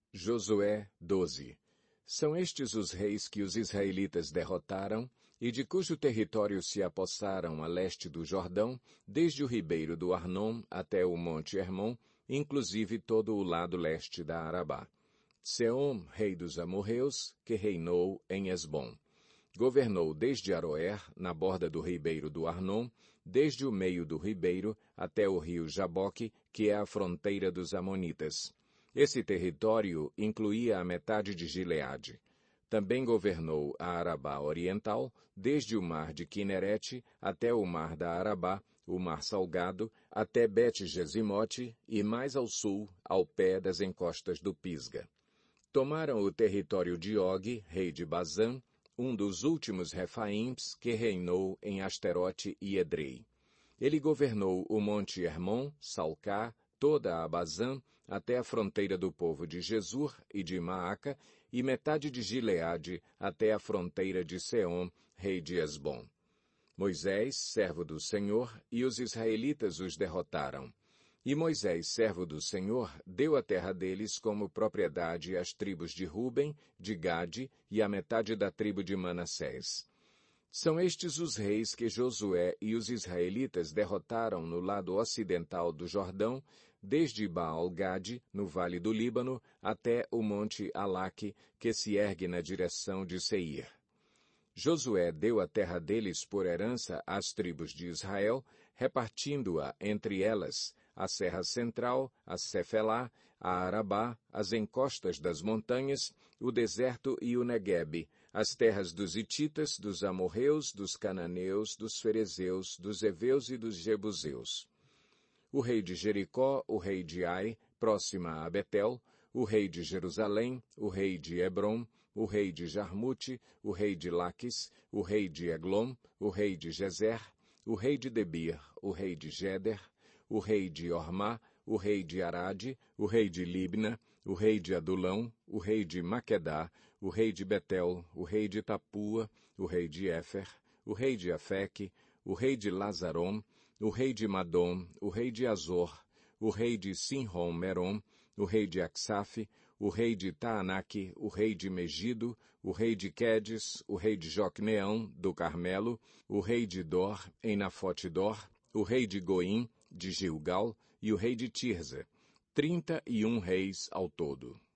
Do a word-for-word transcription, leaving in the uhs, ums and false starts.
Josué doze. São estes os reis que os israelitas derrotaram e de cujo território se apossaram a leste do Jordão, desde o ribeiro do Arnon até o monte Hermon, inclusive todo o lado leste da Arabá. Seom, rei dos amorreus, que reinou em Esbom. Governou desde Aroer, na borda do ribeiro do Arnon, desde o meio do ribeiro até o rio Jaboque, que é a fronteira dos amonitas. Esse território incluía a metade de Gileade. Também governou a Arabá Oriental, desde o mar de Quinerete até o mar da Arabá, o mar Salgado, até Bet-Gesimote e mais ao sul, ao pé das encostas do Pisga. Tomaram o território de Og, rei de Bazã, um dos últimos Refaíms que reinou em Asterote e Edrei. Ele governou o monte Hermon, Salcá, toda a Bazã, até a fronteira do povo de Jesur e de Maaca, e metade de Gileade até a fronteira de Seom, rei de Esbom. Moisés, servo do Senhor, e os israelitas os derrotaram. E Moisés, servo do Senhor, deu a terra deles como propriedade às tribos de Ruben, de Gade e à metade da tribo de Manassés. São estes os reis que Josué e os israelitas derrotaram no lado ocidental do Jordão, desde Baal-Gade, no vale do Líbano, até o monte Alaque, que se ergue na direção de Seir. Josué deu a terra deles por herança às tribos de Israel, repartindo-a entre elas, a Serra Central, a Cefelá, a Arabá, as encostas das montanhas, o deserto e o Neguebe, as terras dos Hititas, dos Amorreus, dos Cananeus, dos Ferezeus, dos Heveus e dos Jebuseus. O rei de Jericó, o rei de Ai, próxima a Betel, o rei de Jerusalém, o rei de Hebrom, o rei de Jarmute, o rei de Laques, o rei de Eglom, o rei de Gezer, o rei de Debir, o rei de Geder, o rei de Ormá, o rei de Arade, o rei de Libna, o rei de Adulão, o rei de Maquedá, o rei de Betel, o rei de Tapua, o rei de Éfer, o rei de Afeque, o rei de Lazarom, o rei de Madom, o rei de Azor, o rei de Sinrom-Merom, o rei de Aksaf, o rei de Taanaque, o rei de Megido, o rei de Quedes, o rei de Jocneão, do Carmelo, o rei de Dor, em Nafote-Dor, o rei de Goim, de Gilgal, e o rei de Tirza, trinta e um reis ao todo.